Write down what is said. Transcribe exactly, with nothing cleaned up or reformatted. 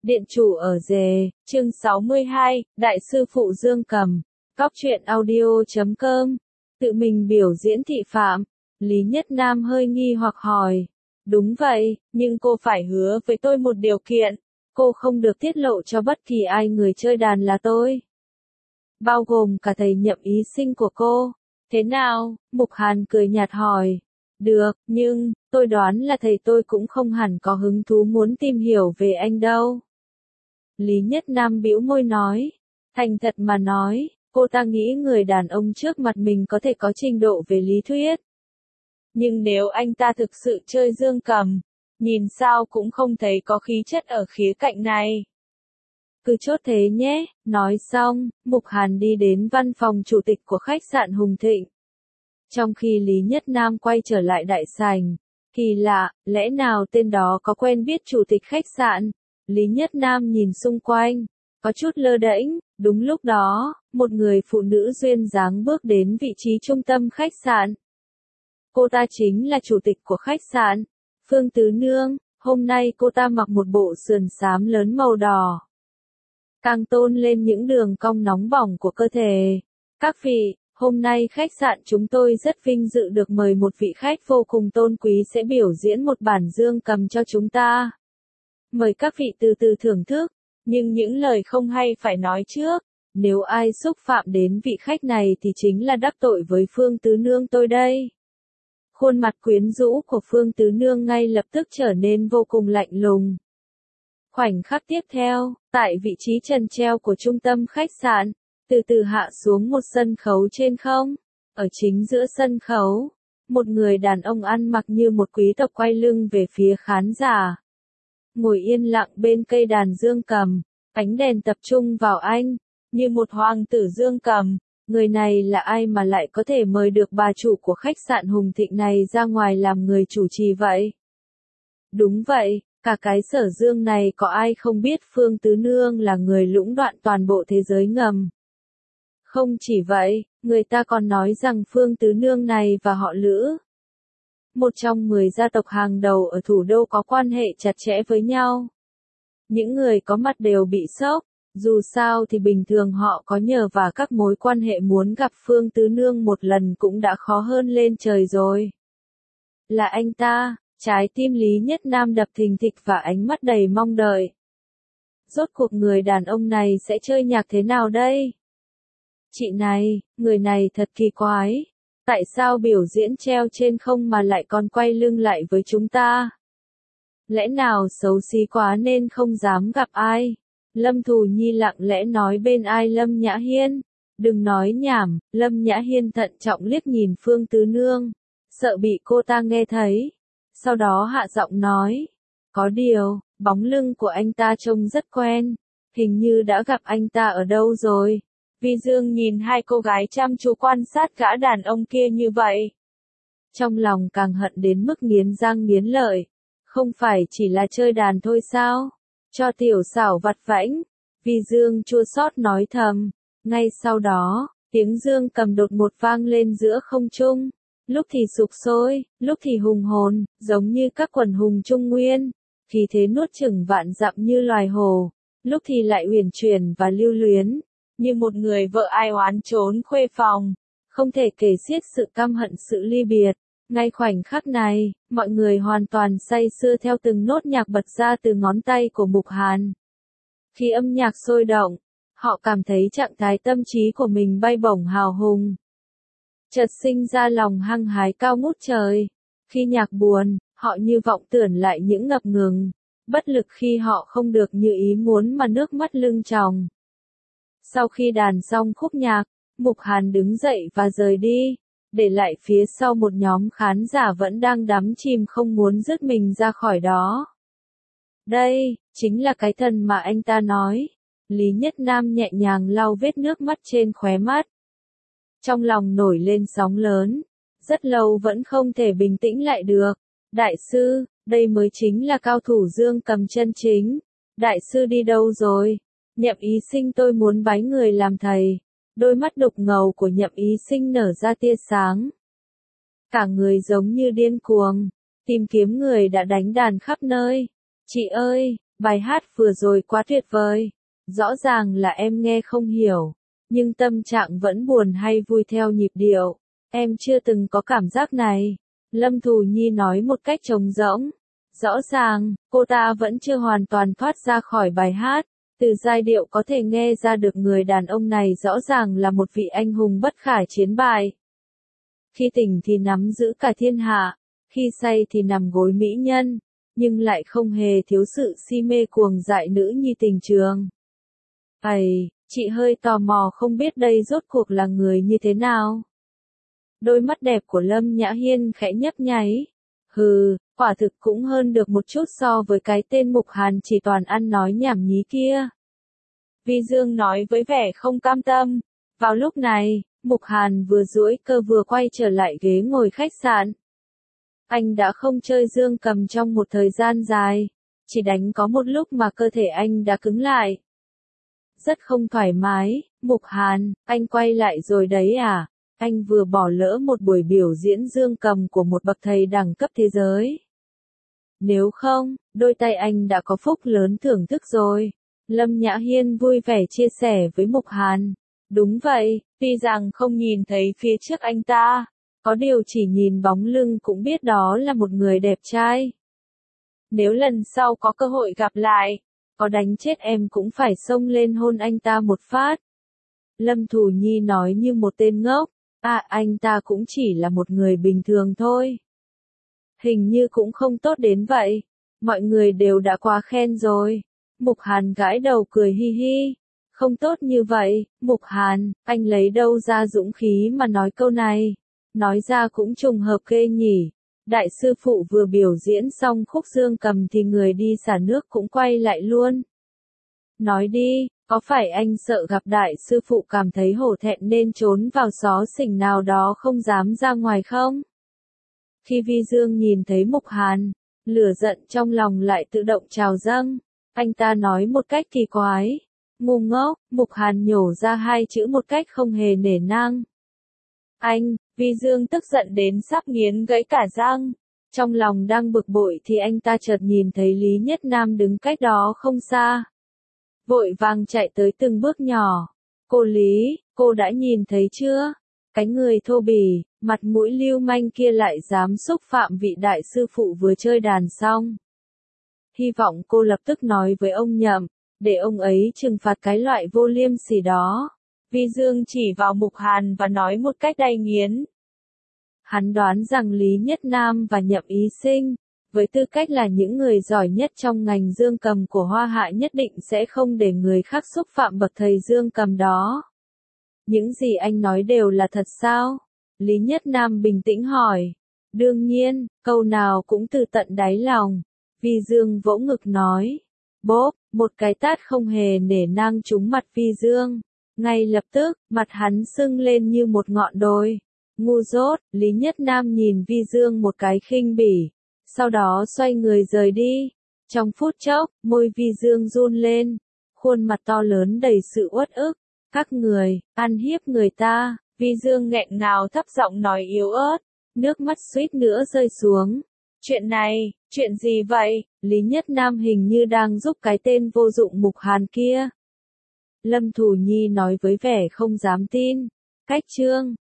Điện chủ ở dề, chương sáu mươi hai, Đại sư phụ Dương Cầm, Cóc truyện audio chấm com, tự mình biểu diễn thị phạm. Lý Nhất Nam hơi nghi hoặc hỏi. Đúng vậy, nhưng cô phải hứa với tôi một điều kiện, cô không được tiết lộ cho bất kỳ ai người chơi đàn là tôi. Bao gồm cả thầy Nhậm Ý Sinh của cô. Thế nào? Mục Hàn cười nhạt hỏi. Được, nhưng, tôi đoán là thầy tôi cũng không hẳn có hứng thú muốn tìm hiểu về anh đâu. Lý Nhất Nam bĩu môi nói. Thành thật mà nói, cô ta nghĩ người đàn ông trước mặt mình có thể có trình độ về lý thuyết. Nhưng nếu anh ta thực sự chơi dương cầm, nhìn sao cũng không thấy có khí chất ở khía cạnh này. Cứ chốt thế nhé, nói xong, Mục Hàn đi đến văn phòng chủ tịch của khách sạn Hùng Thịnh. Trong khi Lý Nhất Nam quay trở lại đại sảnh, kỳ lạ, lẽ nào tên đó có quen biết chủ tịch khách sạn? Lý Nhất Nam nhìn xung quanh, có chút lơ đễnh, đúng lúc đó, một người phụ nữ duyên dáng bước đến vị trí trung tâm khách sạn. Cô ta chính là chủ tịch của khách sạn, Phương Tứ Nương, hôm nay cô ta mặc một bộ sườn xám lớn màu đỏ. Càng tôn lên những đường cong nóng bỏng của cơ thể. Các vị, hôm nay khách sạn chúng tôi rất vinh dự được mời một vị khách vô cùng tôn quý sẽ biểu diễn một bản dương cầm cho chúng ta. Mời các vị từ từ thưởng thức, nhưng những lời không hay phải nói trước, nếu ai xúc phạm đến vị khách này thì chính là đắc tội với Phương Tứ Nương tôi đây. Khuôn mặt quyến rũ của Phương Tứ Nương ngay lập tức trở nên vô cùng lạnh lùng. Khoảnh khắc tiếp theo, tại vị trí trần treo của trung tâm khách sạn, từ từ hạ xuống một sân khấu trên không. Ở chính giữa sân khấu, một người đàn ông ăn mặc như một quý tộc quay lưng về phía khán giả. Ngồi yên lặng bên cây đàn dương cầm, ánh đèn tập trung vào anh, như một hoàng tử dương cầm. Người này là ai mà lại có thể mời được bà chủ của khách sạn Hùng Thịnh này ra ngoài làm người chủ trì vậy? Đúng vậy, cả cái sở dương này có ai không biết Phương Tứ Nương là người lũng đoạn toàn bộ thế giới ngầm. Không chỉ vậy, người ta còn nói rằng Phương Tứ Nương này và họ Lữ, một trong mười gia tộc hàng đầu ở thủ đô có quan hệ chặt chẽ với nhau. Những người có mặt đều bị sốc, dù sao thì bình thường họ có nhờ và các mối quan hệ muốn gặp Phương Tứ Nương một lần cũng đã khó hơn lên trời rồi. Là anh ta, trái tim Lý Nhất Nam đập thình thịch và ánh mắt đầy mong đợi. Rốt cuộc người đàn ông này sẽ chơi nhạc thế nào đây? Chị này, người này thật kỳ quái. Tại sao biểu diễn treo trên không mà lại còn quay lưng lại với chúng ta? Lẽ nào xấu xí quá nên không dám gặp ai? Lâm Thù Nhi lặng lẽ nói bên ai Lâm Nhã Hiên. Đừng nói nhảm, Lâm Nhã Hiên thận trọng liếc nhìn Phương Tứ Nương, sợ bị cô ta nghe thấy. Sau đó hạ giọng nói. Có điều, bóng lưng của anh ta trông rất quen. Hình như đã gặp anh ta ở đâu rồi. Vi Dương nhìn hai cô gái chăm chú quan sát gã đàn ông kia như vậy. Trong lòng càng hận đến mức nghiến răng nghiến lợi. Không phải chỉ là chơi đàn thôi sao? Cho tiểu xảo vặt vãnh. Vi Dương chua xót nói thầm. Ngay sau đó, tiếng dương cầm đột ngột vang lên giữa không trung. Lúc thì sục sôi, lúc thì hùng hồn, giống như các quần hùng trung nguyên. Khí thế nuốt chửng vạn dặm như loài hổ. Lúc thì lại uyển chuyển và lưu luyến, như một người vợ ai oán trốn khuê phòng. Không thể kể xiết sự căm hận sự ly biệt. Ngay khoảnh khắc này, mọi người hoàn toàn say sưa theo từng nốt nhạc bật ra từ ngón tay của Mục Hàn. Khi âm nhạc sôi động, họ cảm thấy trạng thái tâm trí của mình bay bổng hào hùng. Chợt sinh ra lòng hăng hái cao ngút trời. Khi nhạc buồn, họ như vọng tưởng lại những ngập ngừng, bất lực khi họ không được như ý muốn mà nước mắt lưng tròng. Sau khi đàn xong khúc nhạc, Mục Hàn đứng dậy và rời đi, để lại phía sau một nhóm khán giả vẫn đang đắm chìm không muốn dứt mình ra khỏi đó. Đây, chính là cái thần mà anh ta nói. Lý Nhất Nam nhẹ nhàng lau vết nước mắt trên khóe mắt. Trong lòng nổi lên sóng lớn, rất lâu vẫn không thể bình tĩnh lại được. Đại sư, đây mới chính là cao thủ dương cầm chân chính. Đại sư đi đâu rồi? Nhậm Ý Sinh tôi muốn bái người làm thầy. Đôi mắt đục ngầu của Nhậm Ý Sinh nở ra tia sáng. Cả người giống như điên cuồng, tìm kiếm người đã đánh đàn khắp nơi. Chị ơi, bài hát vừa rồi quá tuyệt vời. Rõ ràng là em nghe không hiểu, nhưng tâm trạng vẫn buồn hay vui theo nhịp điệu. Em chưa từng có cảm giác này. Lâm Thù Nhi nói một cách trống rỗng. Rõ ràng, cô ta vẫn chưa hoàn toàn thoát ra khỏi bài hát. Từ giai điệu có thể nghe ra được người đàn ông này rõ ràng là một vị anh hùng bất khả chiến bại. Khi tỉnh thì nắm giữ cả thiên hạ, khi say thì nằm gối mỹ nhân, nhưng lại không hề thiếu sự si mê cuồng dại nữ nhi tình trường. Ây, chị hơi tò mò không biết đây rốt cuộc là người như thế nào. Đôi mắt đẹp của Lâm Nhã Hiên khẽ nhấp nháy. Hừ, quả thực cũng hơn được một chút so với cái tên Mục Hàn chỉ toàn ăn nói nhảm nhí kia. Vi Dương nói với vẻ không cam tâm. Vào lúc này, Mục Hàn vừa duỗi cơ vừa quay trở lại ghế ngồi khách sạn. Anh đã không chơi dương cầm trong một thời gian dài, chỉ đánh có một lúc mà cơ thể anh đã cứng lại. Rất không thoải mái. Mục Hàn, anh quay lại rồi đấy à? Anh vừa bỏ lỡ một buổi biểu diễn dương cầm của một bậc thầy đẳng cấp thế giới. Nếu không, đôi tay anh đã có phúc lớn thưởng thức rồi. Lâm Nhã Hiên vui vẻ chia sẻ với Mục Hàn. Đúng vậy, tuy rằng không nhìn thấy phía trước anh ta, có điều chỉ nhìn bóng lưng cũng biết đó là một người đẹp trai. Nếu lần sau có cơ hội gặp lại, có đánh chết em cũng phải xông lên hôn anh ta một phát. Lâm Thù Nhi nói như một tên ngốc. À, anh ta cũng chỉ là một người bình thường thôi. Hình như cũng không tốt đến vậy. Mọi người đều đã quá khen rồi. Mục Hàn gãi đầu cười hi hi. Không tốt như vậy. Mục Hàn, anh lấy đâu ra dũng khí mà nói câu này? Nói ra cũng trùng hợp ghê nhỉ. Đại sư phụ vừa biểu diễn xong khúc dương cầm thì người đi xả nước cũng quay lại luôn. Nói đi, có phải anh sợ gặp đại sư phụ cảm thấy hổ thẹn nên trốn vào xó xỉnh nào đó không dám ra ngoài không? Khi Vi Dương nhìn thấy Mục Hàn, lửa giận trong lòng lại tự động trào dâng. Anh ta nói một cách kỳ quái. Ngu ngốc. Mục Hàn nhổ ra hai chữ một cách không hề nể nang. Anh, Vi Dương tức giận đến sắp nghiến gãy cả răng. Trong lòng đang bực bội thì anh ta chợt nhìn thấy Lý Nhất Nam đứng cách đó không xa. Vội vàng chạy tới từng bước nhỏ. Cô Lý, cô đã nhìn thấy chưa? Cái người thô bỉ, mặt mũi lưu manh kia lại dám xúc phạm vị đại sư phụ vừa chơi đàn xong. Hy vọng cô lập tức nói với ông Nhậm, để ông ấy trừng phạt cái loại vô liêm sỉ đó. Vi Dương chỉ vào Mục Hàn và nói một cách đầy nghiến. Hắn đoán rằng Lý Nhất Nam và Nhậm Ý Sinh, với tư cách là những người giỏi nhất trong ngành dương cầm của Hoa Hạ nhất định sẽ không để người khác xúc phạm bậc thầy dương cầm đó. Những gì anh nói đều là thật sao? Lý Nhất Nam bình tĩnh hỏi. Đương nhiên, câu nào cũng từ tận đáy lòng. Vi Dương vỗ ngực nói. Bốp, một cái tát không hề nể nang trúng mặt Vi Dương. Ngay lập tức, mặt hắn sưng lên như một ngọn đồi. Ngu dốt. Lý Nhất Nam nhìn Vi Dương một cái khinh bỉ. Sau đó xoay người rời đi. Trong phút chốc, môi Vi Dương run lên. Khuôn mặt to lớn đầy sự uất ức. Các người, ăn hiếp người ta. Vi Dương nghẹn ngào thấp giọng nói yếu ớt. Nước mắt suýt nữa rơi xuống. Chuyện này, chuyện gì vậy? Lý Nhất Nam hình như đang giúp cái tên vô dụng Mục Hàn kia. Lâm Thù Nhi nói với vẻ không dám tin. Cách chương